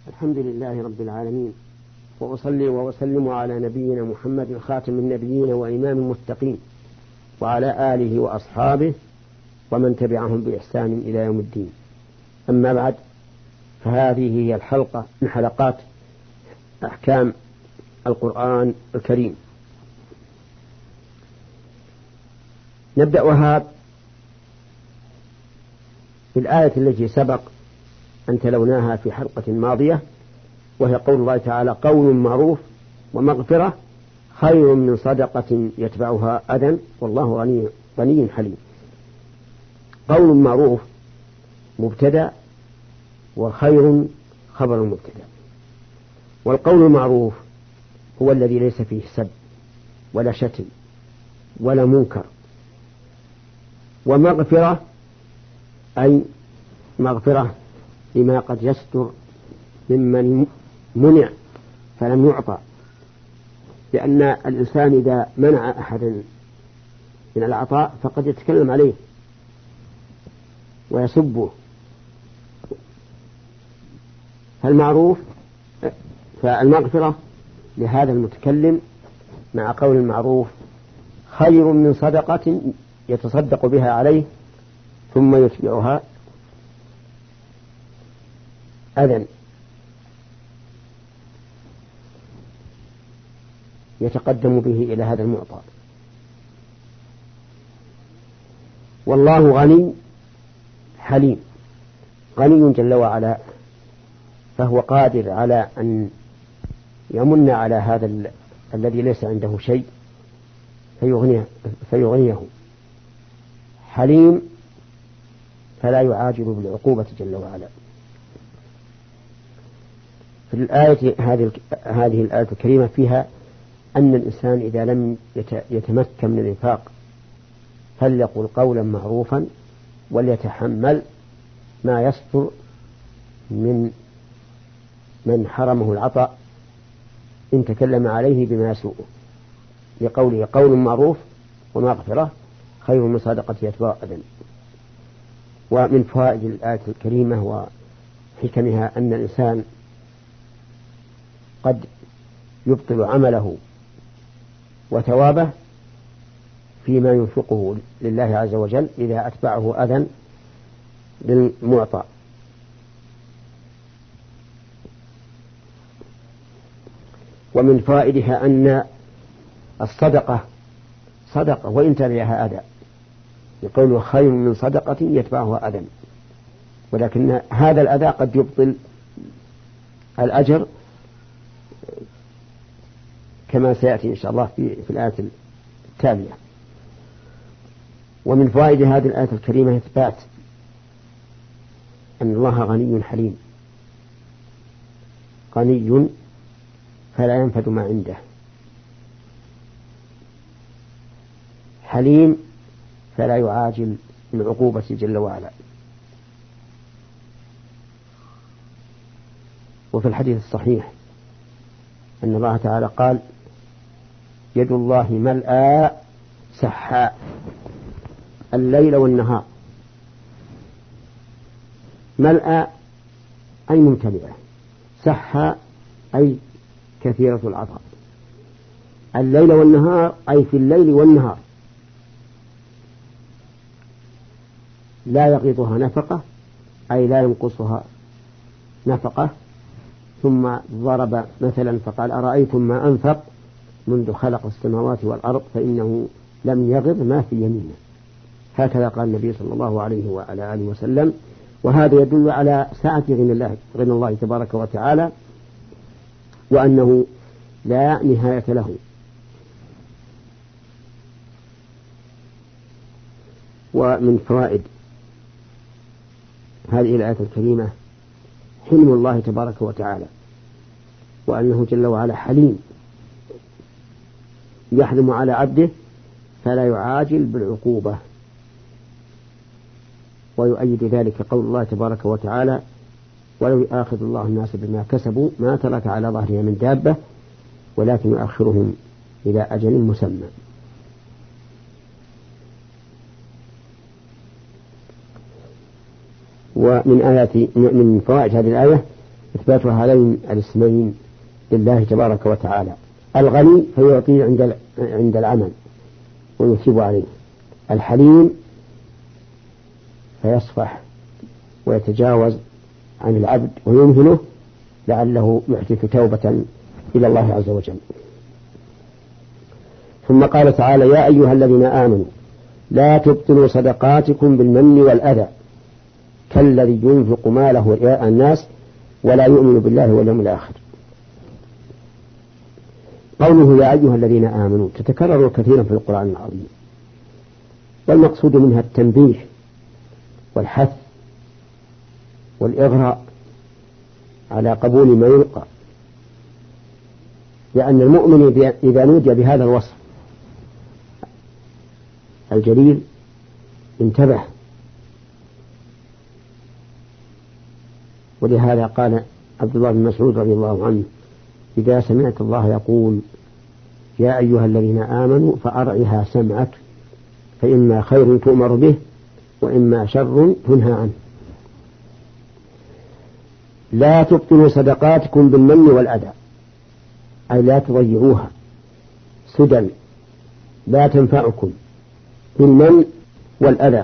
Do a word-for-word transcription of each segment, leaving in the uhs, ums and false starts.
الحمد لله رب العالمين، وأصلي وأسلم على نبينا محمد خاتم النبيين وإمام المتقين، وعلى آله وأصحابه ومن تبعهم بإحسان إلى يوم الدين. أما بعد، فهذه هي الحلقة من حلقات أحكام القرآن الكريم. نبدأها بالآية التي سبق أن تلوناها في حلقة ماضية، وهي قول الله تعالى: قول معروف ومغفرة خير من صدقة يتبعها أذى والله غني غني حليم. قول معروف مبتدأ، وخير خبر مبتدأ. والقول المعروف هو الذي ليس فيه سب ولا شتم ولا منكر. ومغفرة أي مغفرة لما قد يستر ممن منع فلم يعطى، لأن الإنسان إذا منع أحدا من العطاء فقد يتكلم عليه ويسبه. فالمعروف فالمغفرة لهذا المتكلم مع قول المعروف خير من صدقة يتصدق بها عليه ثم يتبعها أذى يتقدم به إلى هذا المعطى. والله غني حليم. غني جل وعلا، فهو قادر على أن يمن على هذا ال... الذي ليس عنده شيء فيغنيه, فيغنيه. حليم فلا يعاجل بالعقوبة جل وعلا. في الآية هذه هذه الآية الكريمة فيها أن الإنسان إذا لم يتمكن من الإنفاق فليقل قولا معروفا وليتحمل ما يصدر من من حرمه العطاء إن تكلم عليه بما يسوءه، لقوله قول معروف ومغفرة خير من صدقة يتبع أذى. ومن فوائد الآية الكريمة وحكمها أن الإنسان قد يبطل عمله وثوابه فيما ينفقه لله عز وجل إذا أتبعه أذى للمعطى. ومن فائدها أن الصدقة صدقة وإن تبعها أذى، يقول خير من صدقة يتبعها أذى، ولكن هذا الأذى قد يبطل الأجر كما سيأتي إن شاء الله في, في الآية التالية. ومن فوائد هذه الآية الكريمة إثبات أن الله غني حليم. غني فلا ينفد ما عنده، حليم فلا يعاجل العقوبة جل وعلا. وفي الحديث الصحيح أن الله تعالى قال: يد الله ملأى سحاء الليل والنهار. ملأى أي ممتلئة، سحاء أي كثيرة العطاء، الليل والنهار أي في الليل والنهار، لا يغيضها نفقة أي لا ينقصها نفقة. ثم ضرب مثلا فقال: أرأيتم ما أنفق منذ خلق السماوات والأرض فإنه لم يغض ما في يمينه. هكذا قال النبي صلى الله عليه وعلى آله وسلم. وهذا يدل على سعة غنى الله, غنى الله تبارك وتعالى، وأنه لا نهاية له. ومن فوائد هذه الآية الكريمة حلم الله تبارك وتعالى، وأنه جل وعلا حليم يحلم على عبده فلا يعاجل بالعقوبة. ويؤيد ذلك قول الله تبارك وتعالى: ولو يؤاخذ الله الناس بما كسبوا ما ترك على ظهرها من دابة ولكن يؤخرهم إلى أجل مسمى. ومن آيات من فوائد هذه الآية إثبات هذين الاسمين لله تبارك وتعالى. الغني فيعطيه عند عند العمل ويثيب عليه، الحليم فيصفح ويتجاوز عن العبد ويمهله لعله يحدث توبة إلى الله عز وجل. ثم قال تعالى: يا أيها الذين آمنوا لا تبطلوا صدقاتكم بالمن والأذى كالذي ينفق ماله رئاء الناس ولا يؤمن بالله واليوم الآخر. قوله يا أيها الذين آمنوا تتكرر كثيرا في القرآن العظيم، والمقصود منها التنبيه والحث والإغراء على قبول ما يلقى، لأن المؤمن إذا نودي بهذا الوصف الجليل انتبه. ولهذا قال عبد الله بن مسعود رضي الله عنه: إذا سمعت الله يقول يا أيها الذين آمنوا فأرعها سمعك فإما خير تؤمر به وإما شر تنهى عنه. لا تبطلوا صدقاتكم بالمن والأذى، أي لا تضيعوها سدى لا تنفعكم بالمن والأذى،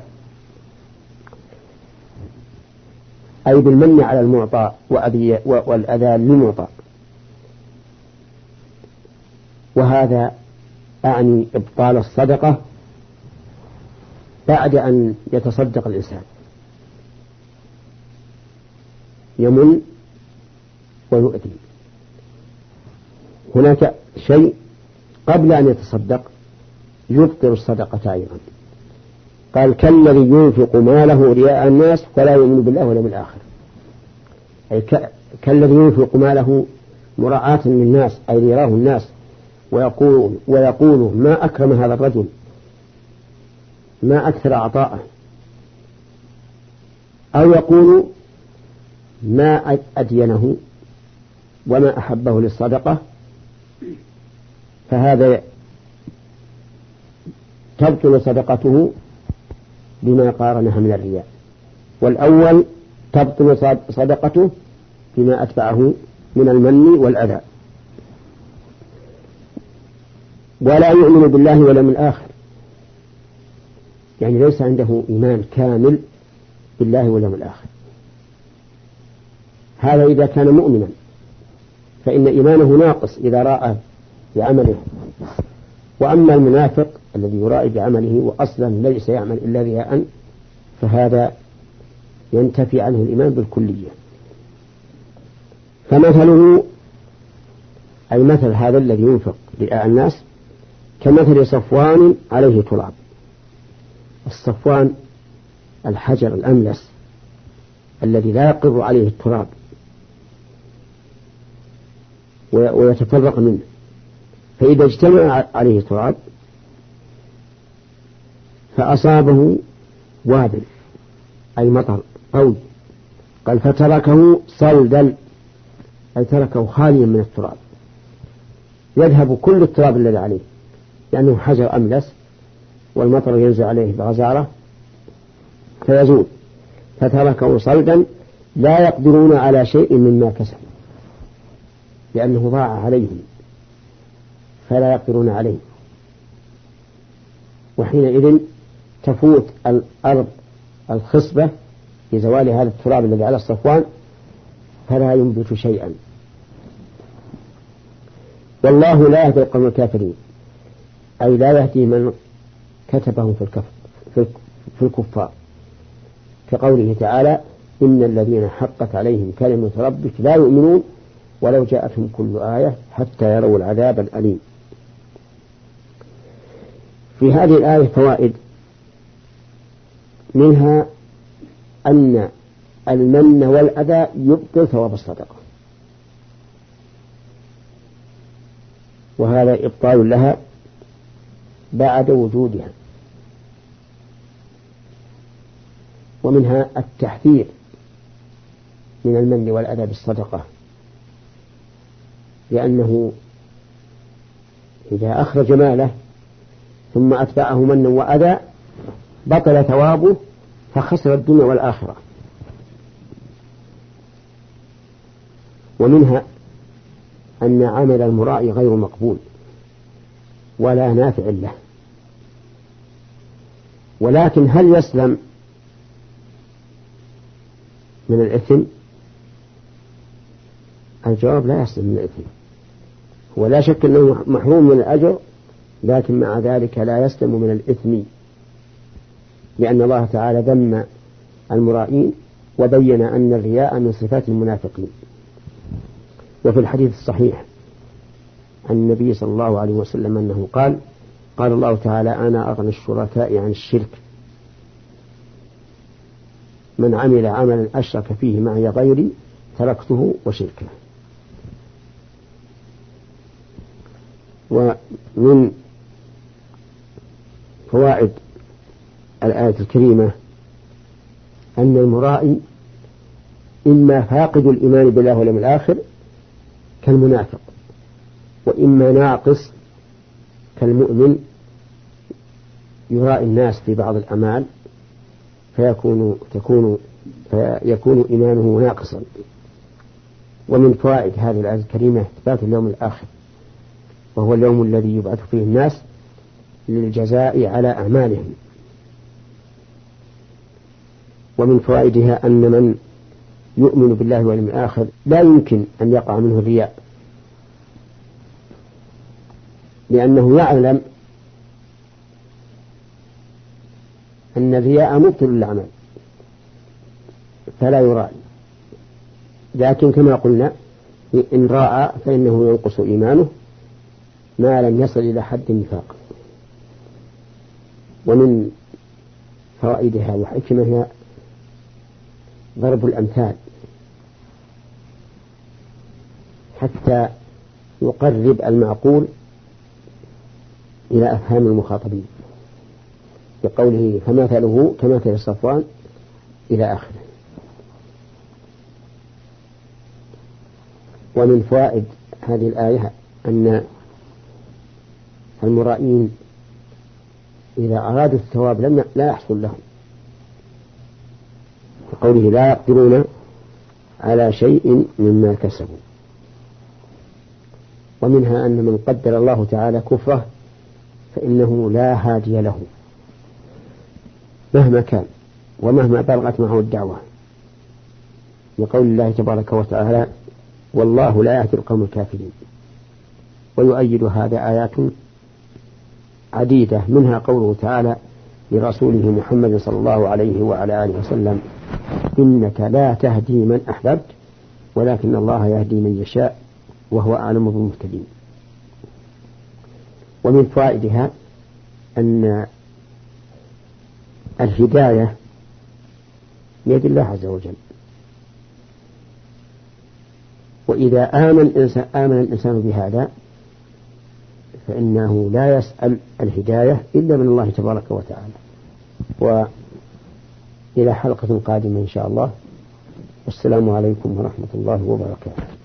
أي بالمن على المعطى والأذى للمعطى. وهذا أعني إبطال الصدقة بعد أن يتصدق الإنسان، يمن ويؤذي. هناك شيء قبل أن يتصدق يبطل الصدقة أيضا، قال: كالذي ينفق ماله رياء الناس ولا يؤمن بالله واليوم الآخر، أي كالذي ينفق ماله مراعاة للناس، أي ليراه الناس ويقول, ويقول ما أكرم هذا الرجل، ما أكثر عطاءه، أو يقول ما أدينه وما أحبه للصدقة، فهذا تبطل صدقته بما قارنها من الرياء. والأول تبطل صدقته بما أتبعه من المن والأذى. ولا يؤمن بالله واليوم الآخر، يعني ليس عنده إيمان كامل بالله واليوم الآخر. هذا إذا كان مؤمنا، فإن إيمانه ناقص إذا راى بعمله. وأما المنافق الذي يرائي بعمله وأصلا ليس يعمل إلا رياء، فهذا ينتفي عنه الإيمان بالكلية. فمثله، أي مثل هذا الذي ينفق رئاء الناس، كمثل صفوان عليه تراب. الصفوان الحجر الأملس الذي لا يقر عليه التراب ويتفرق منه، فإذا اجتمع عليه تراب فأصابه وابل أي مطر قوي، قال فتركه صلدا، أي تركه خاليا من التراب، يذهب كل التراب الذي عليه لأنه حجر أملس والمطر ينزل عليه بغزارة فيزول، فتركه صلدا لا يقدرون على شيء مما كسب لأنه ضاع عليهم فلا يقدرون عليه. وحينئذ تفوت الأرض الخصبة لزوال هذا التراب الذي على الصفوان فلا ينبت شيئا. والله لا يهدي القوم الكافرين، أي لا يهدي من كتبهم في الكفر في الكفار، كقوله تعالى: إن الذين حقت عليهم كلمة ربك لا يؤمنون ولو جاءتهم كل آية حتى يروا العذاب الأليم. في هذه الآية فوائد، منها أن المن والأذى يبطل ثواب الصدقة، وهذا إبطال لها بعد وجودها. ومنها التحذير من المن والأذى بالصدقة، لأنه إذا أخرج ماله ثم أتبعه منا وأذى بطل ثوابه فخسر الدنيا والآخرة. ومنها أن عمل المرائي غير مقبول ولا نافع له. ولكن هل يسلم من الإثم؟ الجواب لا يسلم من الإثم، ولا شك أنه محروم من الأجر، لكن مع ذلك لا يسلم من الإثم، لأن الله تعالى ذم المرائين وبين أن الرياء من صفات المنافقين. وفي الحديث الصحيح عن النبي صلى الله عليه وسلم أنه قال قال الله تعالى: أنا أغنى الشركاء عن الشرك، من عمل عملا أشرك فيه معي غيري تركته وشركه. ومن فوائد الآية الكريمة أن المرائي إما فاقد الإيمان بالله واليوم الآخر كالمنافق، وإما ناقص كالمؤمن يرائي الناس في بعض الأعمال فيكون تكون فيكون إيمانه ناقصا. ومن فوائد هذه الآية الكريمة إثبات اليوم الآخر، وهو اليوم الذي يبعث فيه الناس للجزاء على أعمالهم. ومن فوائدها أن من يؤمن بالله واليوم الآخر لا يمكن أن يقع منه الرياء، لأنه يعلم أن الرياء مبطل للعمل فلا يرائي. لكن كما قلنا إن راء فإنه ينقص إيمانه ما لم يصل إلى حد النفاق. ومن فوائدها وحكمها ضرب الأمثال حتى يقرب المعقول إلى أفهام المخاطبين، بقوله فمثله كمثل صفوان إلى آخره. ومن فوائد هذه الآية أن المرائين إذا أرادوا الثواب لم لا يحصل لهم، بقوله لا يقدرون على شيء مما كسبوا. ومنها أن من قدر الله تعالى كفره فإنه لا هادي له مهما كان ومهما بلغت معه الدعوة، لقول الله تبارك وتعالى: والله لا يهدي القوم الكافرين. ويؤيد هذا آيات عديدة، منها قوله تعالى لرسوله محمد صلى الله عليه وعلى آله وسلم: إنك لا تهدي من أحببت ولكن الله يهدي من يشاء وهو أعلم بالمهتدين. ومن فوائدها أن الهداية بيد الله عز وجل، وإذا آمن الإنسان, آمن الإنسان بهذا فإنه لا يسأل الهداية إلا من الله تبارك وتعالى. وإلى حلقة قادمة إن شاء الله، والسلام عليكم ورحمة الله وبركاته.